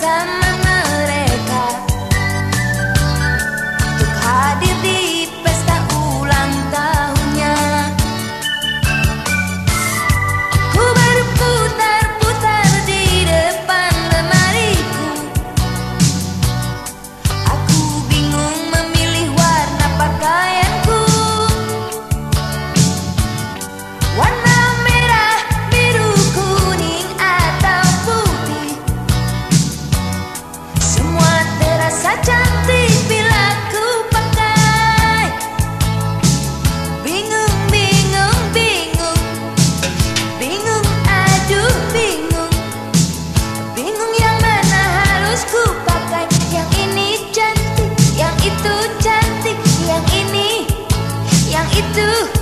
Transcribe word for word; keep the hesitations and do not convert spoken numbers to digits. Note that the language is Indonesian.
bersama mereka untuk hadir di pesta ulang tahunnya. Ku berputar-putar di depan lemariku. Aku bingung memilih warna pakaianku. Warna merah, biru, kuning, atau putih. Semua terasa cantik bila ku pakai. Bingung, bingung, bingung. Bingung, aduh bingung. Bingung yang mana harus ku pakai. Yang ini cantik, yang itu cantik. Yang ini, yang itu